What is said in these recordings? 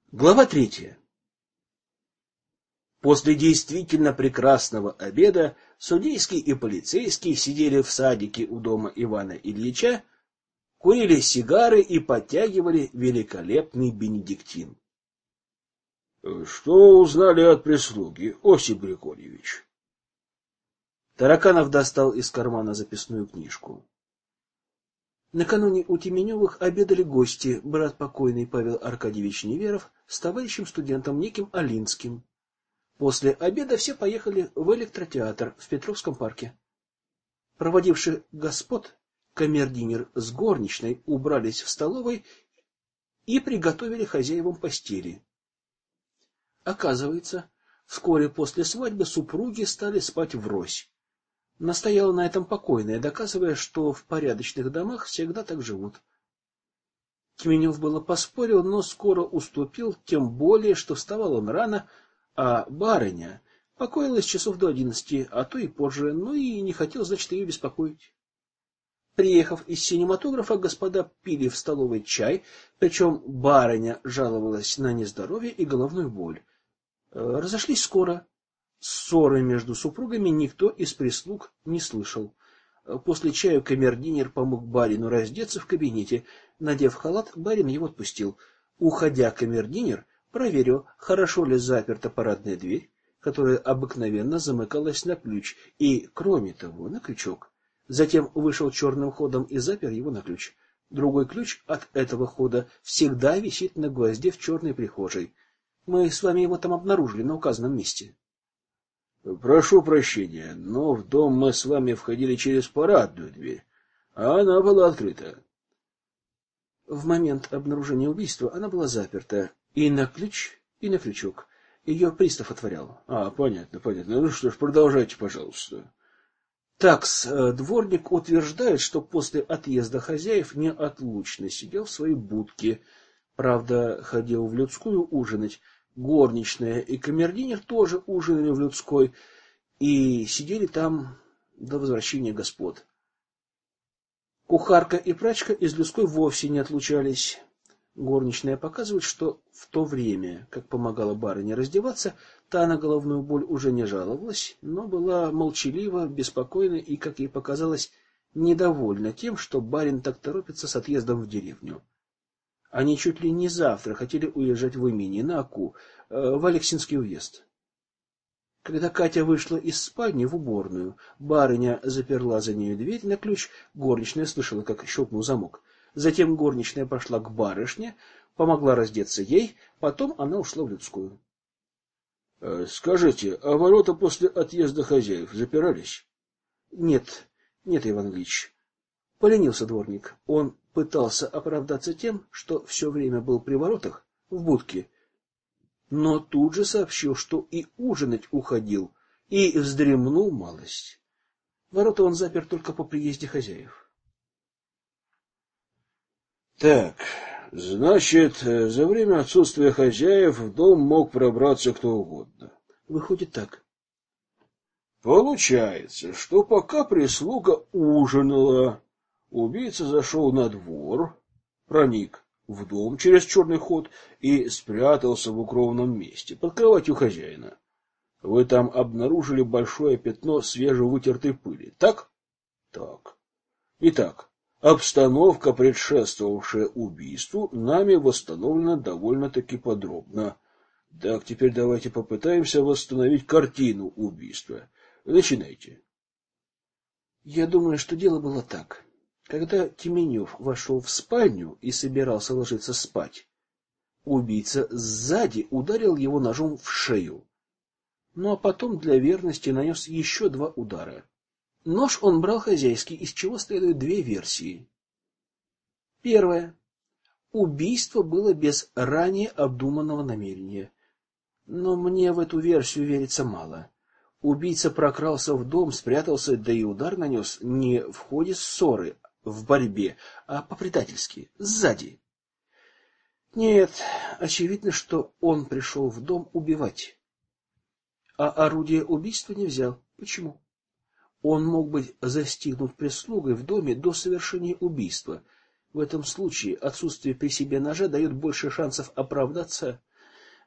Глава 3. После действительно прекрасного обеда судейский и полицейский сидели в садике у дома Ивана Ильича, курили сигары и подтягивали великолепный бенедиктин. — Что узнали от прислуги, Осип Григорьевич? Тараканов достал из кармана записную книжку. Накануне у Теменевых обедали гости, брат покойный Павел Аркадьевич Неверов с товарищем-студентом неким Алинским. После обеда все поехали в электротеатр в Петровском парке. Проводивший господ, камердинер с горничной убрались в столовой и приготовили хозяевам постели. Оказывается, вскоре после свадьбы супруги стали спать врозь. Настояла на этом покойная, доказывая, что в порядочных домах всегда так живут. Теменев было поспорил, но скоро уступил, тем более, что вставал он рано, а барыня покоилась часов до 11, а то и позже, но и не хотел, значит, ее беспокоить. Приехав из синематографа, господа пили в столовой чай, причем барыня жаловалась на нездоровье и головную боль. Разошлись скоро. Ссоры между супругами никто из прислуг не слышал. После чая камердинер помог барину раздеться в кабинете. Надев халат, барин его отпустил. Уходя, камердинер проверил, хорошо ли заперта парадная дверь, которая обыкновенно замыкалась на ключ, и, кроме того, на крючок. Затем вышел черным ходом и запер его на ключ. Другой ключ от этого хода всегда висит на гвозде в черной прихожей. Мы с вами его там обнаружили на указанном месте. Прошу прощения, но в дом мы с вами входили через парадную дверь, а она была открыта. В момент обнаружения убийства она была заперта и на ключ, и на крючок. Ее пристав отворял. Понятно. Ну что ж, продолжайте, пожалуйста. Такс, дворник утверждает, что после отъезда хозяев неотлучно сидел в своей будке. Правда, ходил в людскую ужинать. Горничная и камердинер тоже ужинали в людской и сидели там до возвращения господ. Кухарка и прачка из людской вовсе не отлучались. Горничная показывает, что в то время, как помогала барыне раздеваться, та на головную боль уже не жаловалась, но была молчалива, беспокойна и, как ей показалось, недовольна тем, что барин так торопится с отъездом в деревню. Они чуть ли не завтра хотели уезжать в имение на Оку, в Алексинский уезд. Когда Катя вышла из спальни в уборную, барыня заперла за нею дверь на ключ, горничная слышала, как щелкнул замок. Затем горничная пошла к барышне, помогла раздеться ей, потом она ушла в людскую. — Скажите, а ворота после отъезда хозяев запирались? — Нет, Иван Ильич. Поленился дворник. Он пытался оправдаться тем, что все время был при воротах, в будке, но тут же сообщил, что и ужинать уходил, и вздремнул малость. Ворота он запер только по приезде хозяев. Так, значит, за время отсутствия хозяев в дом мог пробраться кто угодно. Выходит так. Получается, что пока прислуга ужинала, убийца зашел на двор, проник в дом через черный ход и спрятался в укромном месте, под кроватью хозяина. Вы там обнаружили большое пятно свежевытертой пыли, так? Так. Итак, обстановка, предшествовавшая убийству, нами восстановлена довольно-таки подробно. Так, теперь давайте попытаемся восстановить картину убийства. Начинайте. Я думаю, что дело было так. Когда Теменев вошел в спальню и собирался ложиться спать, убийца сзади ударил его ножом в шею. Ну а потом для верности нанес еще 2 удара. Нож он брал хозяйский, из чего следует 2 версии. Первая. Убийство было без ранее обдуманного намерения. Но мне в эту версию верится мало. Убийца прокрался в дом, спрятался, да и удар нанес не в ходе ссоры, в борьбе, а по-предательски, сзади. Нет, очевидно, что он пришел в дом убивать. А орудие убийства не взял. Почему? Он мог быть застигнут прислугой в доме до совершения убийства. В этом случае отсутствие при себе ножа дает больше шансов оправдаться,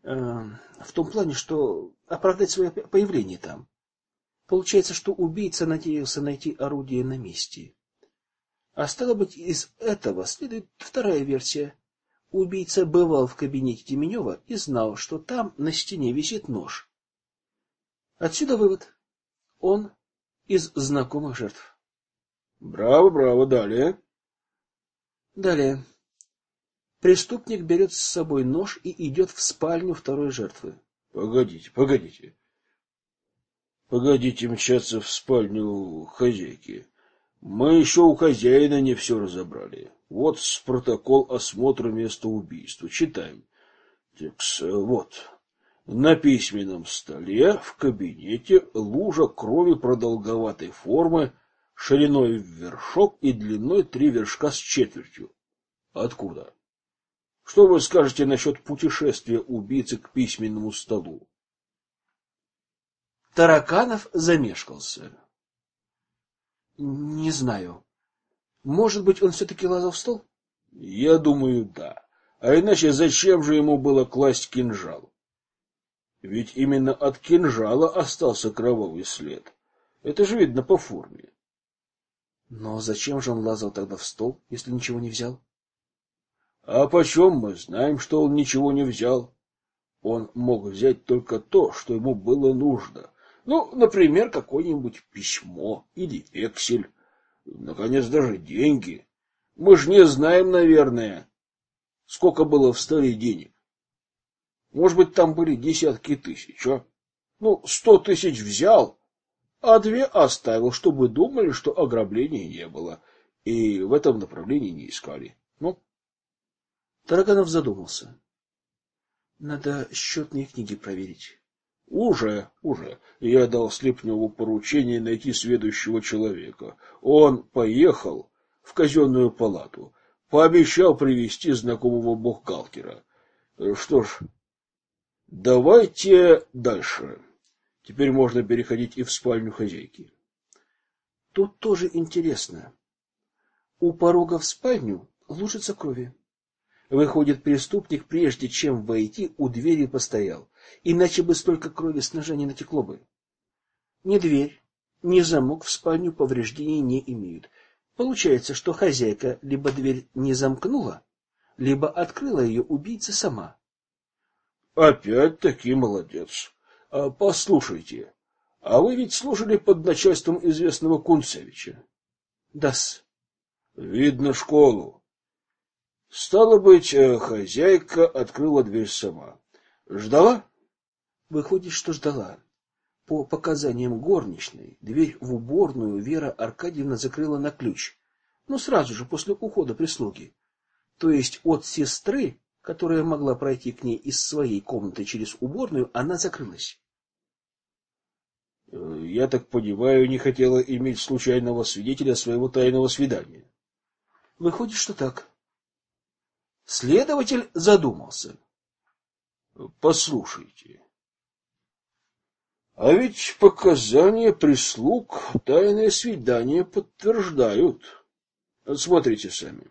В том плане, что оправдать свое появление там. Получается, что убийца надеялся найти орудие на месте. А стало быть, из этого следует вторая версия. Убийца бывал в кабинете Деменева и знал, что там на стене висит нож. Отсюда вывод. Он из знакомых жертв. Браво, браво, далее. Далее. Преступник берет с собой нож и идет в спальню второй жертвы. Погодите. Погодите мчаться в спальню хозяйки. Мы еще у хозяина не все разобрали. Вот протокол осмотра места убийства. Читаем. Текст. Вот. На письменном столе в кабинете лужа крови продолговатой формы, шириной в вершок и длиной 3 вершка с четвертью. Откуда? Что вы скажете насчет путешествия убийцы к письменному столу? Тараканов замешкался. Не знаю. Может быть, он все-таки лазал в стол? Я думаю, да. А иначе зачем же ему было класть кинжал? Ведь именно от кинжала остался кровавый след. Это же видно по форме. Но зачем же он лазал тогда в стол, если ничего не взял? А почем мы знаем, что он ничего не взял? Он мог взять только то, что ему было нужно. Ну, например, какое-нибудь письмо или вексель. Наконец, даже деньги. Мы же не знаем, наверное, сколько было в столе денег. Может быть, там были десятки тысяч, а? 100 тысяч взял, а 2 оставил, чтобы думали, что ограбления не было, и в этом направлении не искали. Тараганов задумался. Надо счетные книги проверить. Уже. Я дал Слепневу поручение найти сведущего человека. Он поехал в казенную палату, пообещал привести знакомого бухгалтера. Что ж, давайте дальше. Теперь можно переходить и в спальню хозяйки. Тут тоже интересно. У порога в спальню лужица крови. Выходит, преступник, прежде чем войти, у двери постоял. Иначе бы столько крови с ножа не натекло бы. Ни дверь, ни замок в спальню повреждений не имеют. Получается, что хозяйка либо дверь не замкнула, либо открыла ее убийца сама. Опять-таки молодец. Послушайте, а вы ведь служили под начальством известного Кунцевича? Да-с. Видно школу. Стало быть, хозяйка открыла дверь сама. Ждала? Выходит, что ждала. По показаниям горничной, дверь в уборную Вера Аркадьевна закрыла на ключ. Сразу же после ухода прислуги. То есть от сестры, которая могла пройти к ней из своей комнаты через уборную, она закрылась. Я так понимаю, не хотела иметь случайного свидетеля своего тайного свидания. Выходит, что так. Следователь задумался. Послушайте. А ведь показания прислуг тайное свидание подтверждают. Смотрите сами.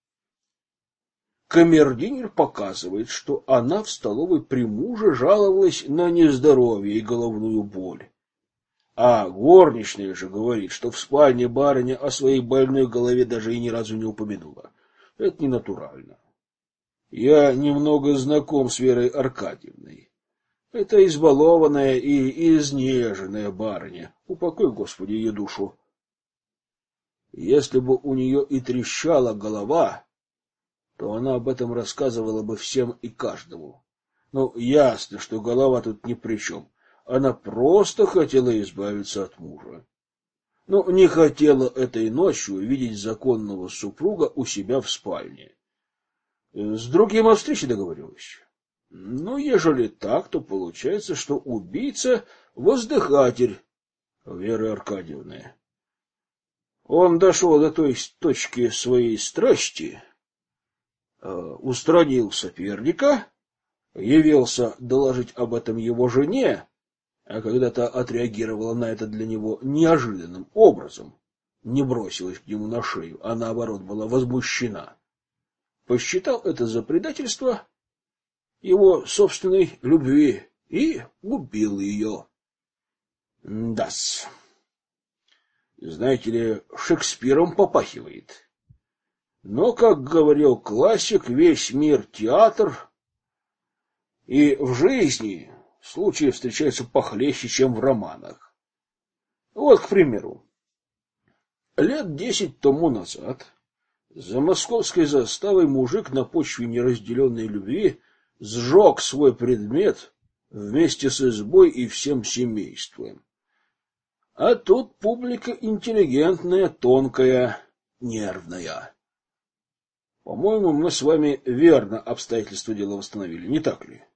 Камердинер показывает, что она в столовой при муже жаловалась на нездоровье и головную боль. А горничная же говорит, что в спальне барыня о своей больной голове даже и ни разу не упомянула. Это не натурально. Я немного знаком с Верой Аркадьевной. Это избалованная и изнеженная барыня. Упокой, Господи, ее душу. Если бы у нее и трещала голова, то она об этом рассказывала бы всем и каждому. Ясно, что голова тут ни при чем. Она просто хотела избавиться от мужа. Не хотела этой ночью видеть законного супруга у себя в спальне. С другим о встрече договорилась. Ежели так, то получается, что убийца — воздыхатель Веры Аркадьевны. Он дошел до той точки своей страсти, устранил соперника, явился доложить об этом его жене, а когда та отреагировала на это для него неожиданным образом, не бросилась к нему на шею, а наоборот была возмущена, посчитал это за предательство его собственной любви и убил ее. Да-с. Знаете ли, Шекспиром попахивает. Но, как говорил классик, весь мир театр, и в жизни случаи встречаются похлеще, чем в романах. Вот, к примеру, лет 10 тому назад за московской заставой мужик на почве неразделенной любви сжег свой предмет вместе с избой и всем семейством. А тут публика интеллигентная, тонкая, нервная. По-моему, мы с вами верно обстоятельства дела восстановили, не так ли?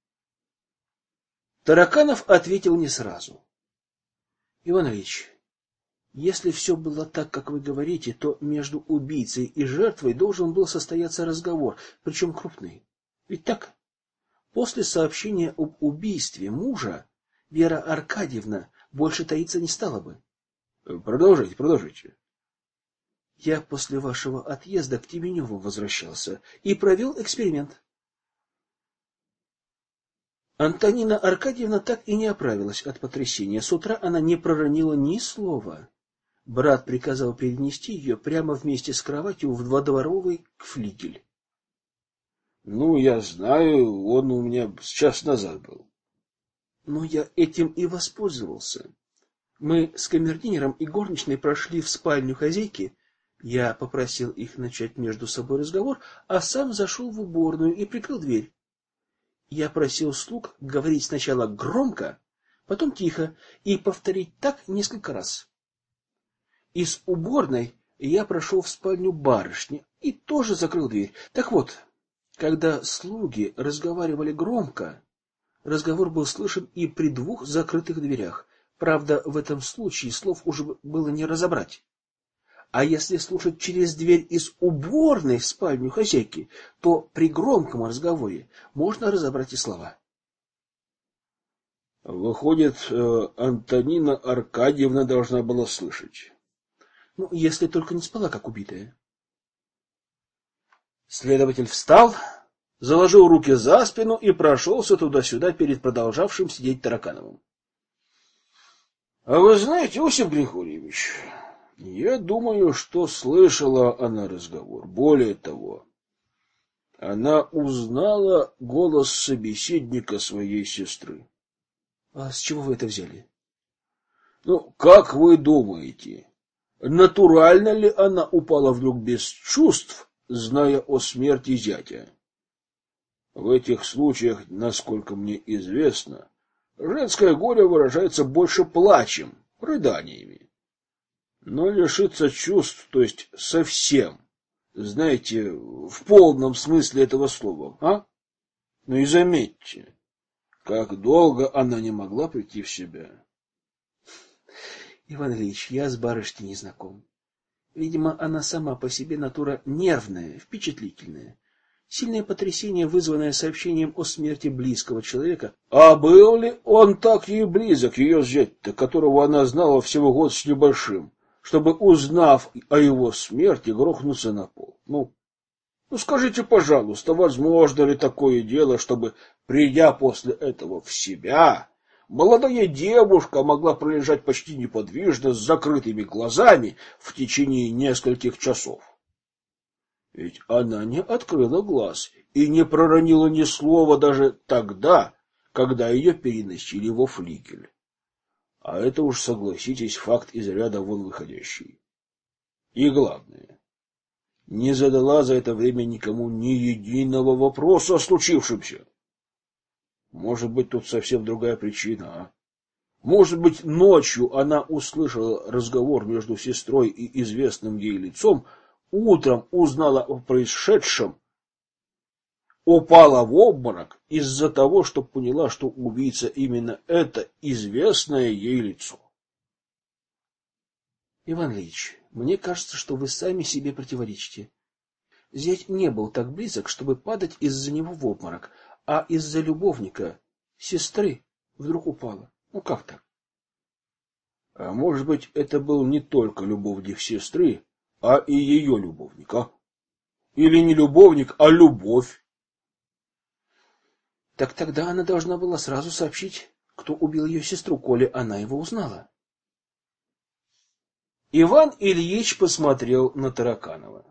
Тараканов ответил не сразу. Иван Ильич, если все было так, как вы говорите, то между убийцей и жертвой должен был состояться разговор, причем крупный. Ведь так? После сообщения об убийстве мужа Вера Аркадьевна больше таиться не стала бы. Продолжайте, продолжайте. Я после вашего отъезда к Теменеву возвращался и провел эксперимент. Антонина Аркадьевна так и не оправилась от потрясения. С утра она не проронила ни слова. Брат приказал перенести ее прямо вместе с кроватью в двудворовый флигель. Ну, я знаю, он у меня час назад был. Но я этим и воспользовался. Мы с камердинером и горничной прошли в спальню хозяйки. Я попросил их начать между собой разговор, а сам зашел в уборную и прикрыл дверь. Я просил слуг говорить сначала громко, потом тихо и повторить так несколько раз. Из уборной я прошел в спальню барышни и тоже закрыл дверь. Так вот, когда слуги разговаривали громко, разговор был слышен и при двух закрытых дверях. Правда, в этом случае слов уже было не разобрать. А если слушать через дверь из уборной в спальню хозяйки, то при громком разговоре можно разобрать и слова. Выходит, Антонина Аркадьевна должна была слышать. Ну, если только не спала, как убитая. Следователь встал, заложил руки за спину и прошелся туда-сюда перед продолжавшим сидеть Таракановым. — А вы знаете, Осип Григорьевич, я думаю, что слышала она разговор. Более того, она узнала голос собеседника своей сестры. — А с чего вы это взяли? — Ну, как вы думаете, натурально ли она упала вдруг без чувств, зная о смерти зятя? В этих случаях, насколько мне известно, женское горе выражается больше плачем, рыданиями. Но лишиться чувств, то есть совсем, знаете, в полном смысле этого слова, а? Ну и заметьте, как долго она не могла прийти в себя. Иван Ильич, я с барышней не знаком. Видимо, она сама по себе натура нервная, впечатлительная. Сильное потрясение, вызванное сообщением о смерти близкого человека. А был ли он так ей близок, ее зять-то, которого она знала всего год с небольшим, чтобы, узнав о его смерти, грохнуться на пол? Ну, скажите, пожалуйста, возможно ли такое дело, чтобы, придя после этого в себя, молодая девушка могла пролежать почти неподвижно с закрытыми глазами в течение нескольких часов? Ведь она не открыла глаз и не проронила ни слова даже тогда, когда ее переносили во флигель. А это уж, согласитесь, факт из ряда вон выходящий. И главное, не задала за это время никому ни единого вопроса о случившемся. Может быть, тут совсем другая причина, а? Может быть, ночью она услышала разговор между сестрой и известным ей лицом, утром узнала о происшедшем, упала в обморок из-за того, что поняла, что убийца именно это известное ей лицо. Иван Ильич, мне кажется, что вы сами себе противоречите. Зять не был так близок, чтобы падать из-за него в обморок, а из-за любовника, сестры, вдруг упала. Ну как так? А может быть, это был не только любовник сестры, а и ее любовник, а? Или не любовник, а любовь? Так тогда она должна была сразу сообщить, кто убил ее сестру, коли она его узнала. Иван Ильич посмотрел на Тараканова.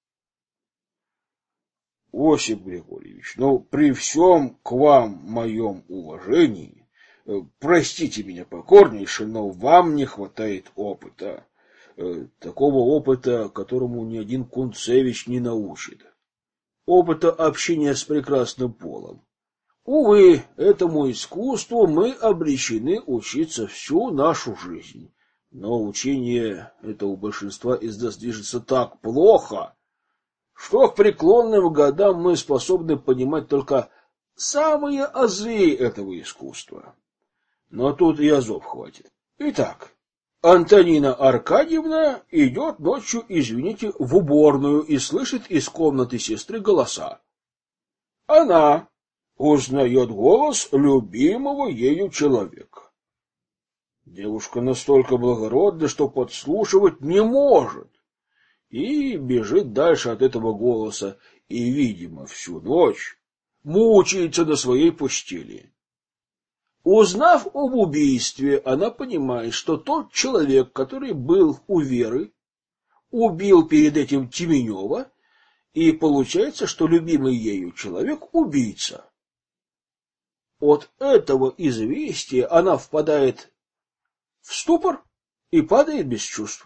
Осип Григорьевич, при всем к вам моем уважении, простите меня покорнейше, но вам не хватает опыта. Такого опыта, которому ни один Кунцевич не научит. Опыта общения с прекрасным полом. Увы, этому искусству мы обречены учиться всю нашу жизнь. Но учение это у большинства из нас движется так плохо, что к преклонным годам мы способны понимать только самые азы этого искусства. Но тут и азов хватит. Итак, Антонина Аркадьевна идет ночью, извините, в уборную и слышит из комнаты сестры голоса. Она узнает голос любимого ею человека. Девушка настолько благородна, что подслушивать не может. И бежит дальше от этого голоса, и, видимо, всю ночь мучается на своей постели. Узнав об убийстве, она понимает, что тот человек, который был у Веры, убил перед этим Тименева, и получается, что любимый ею человек — убийца. От этого известия она впадает в ступор и падает без чувств.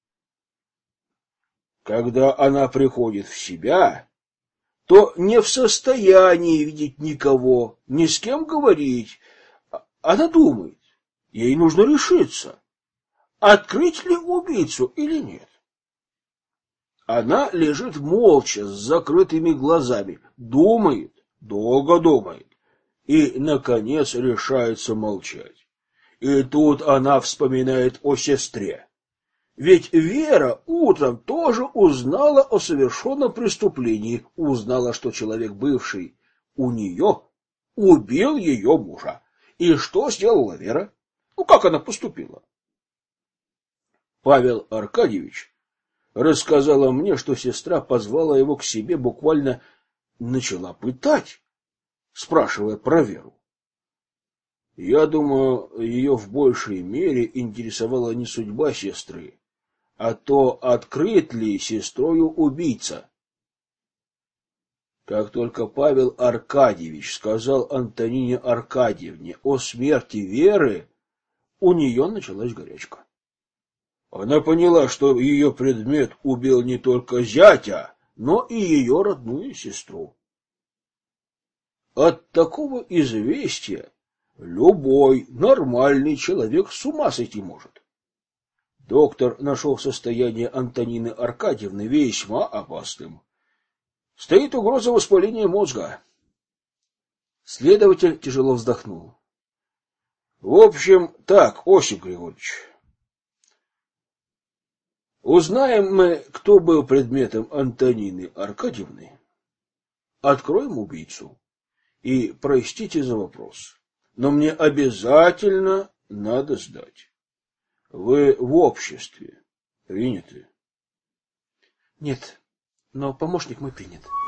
Когда она приходит в себя, то не в состоянии видеть никого, ни с кем говорить. Она думает, ей нужно решиться, открыть ли убийцу или нет. Она лежит молча, с закрытыми глазами, думает, долго думает, и, наконец, решается молчать. И тут она вспоминает о сестре. Ведь Вера утром тоже узнала о совершенном преступлении, узнала, что человек, бывший у нее, убил ее мужа. И что сделала Вера? Как она поступила? Павел Аркадьевич рассказала мне, что сестра позвала его к себе, буквально начала пытать, спрашивая про Веру. Я думаю, ее в большей мере интересовала не судьба сестры, а то, открыт ли сестрою убийца. Как только Павел Аркадьевич сказал Антонине Аркадьевне о смерти Веры, у нее началась горячка. Она поняла, что ее предмет убил не только зятя, но и ее родную сестру. От такого известия любой нормальный человек с ума сойти может. Доктор нашел состояние Антонины Аркадьевны весьма опасным. Стоит угроза воспаления мозга. Следователь тяжело вздохнул. В общем, так, Осип Григорьевич. Узнаем мы, кто был предметом Антонины Аркадьевны, откроем убийцу. И простите за вопрос, но мне обязательно надо сдать. Вы в обществе приняты? Нет, но помощник мой принят.